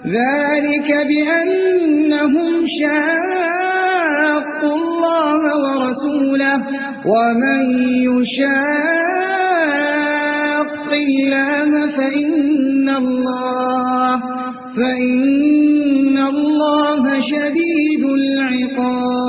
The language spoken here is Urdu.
ذلك بأنهم شاقوا الله ورسوله ومن يشاق الله فإن الله شديد العقاب.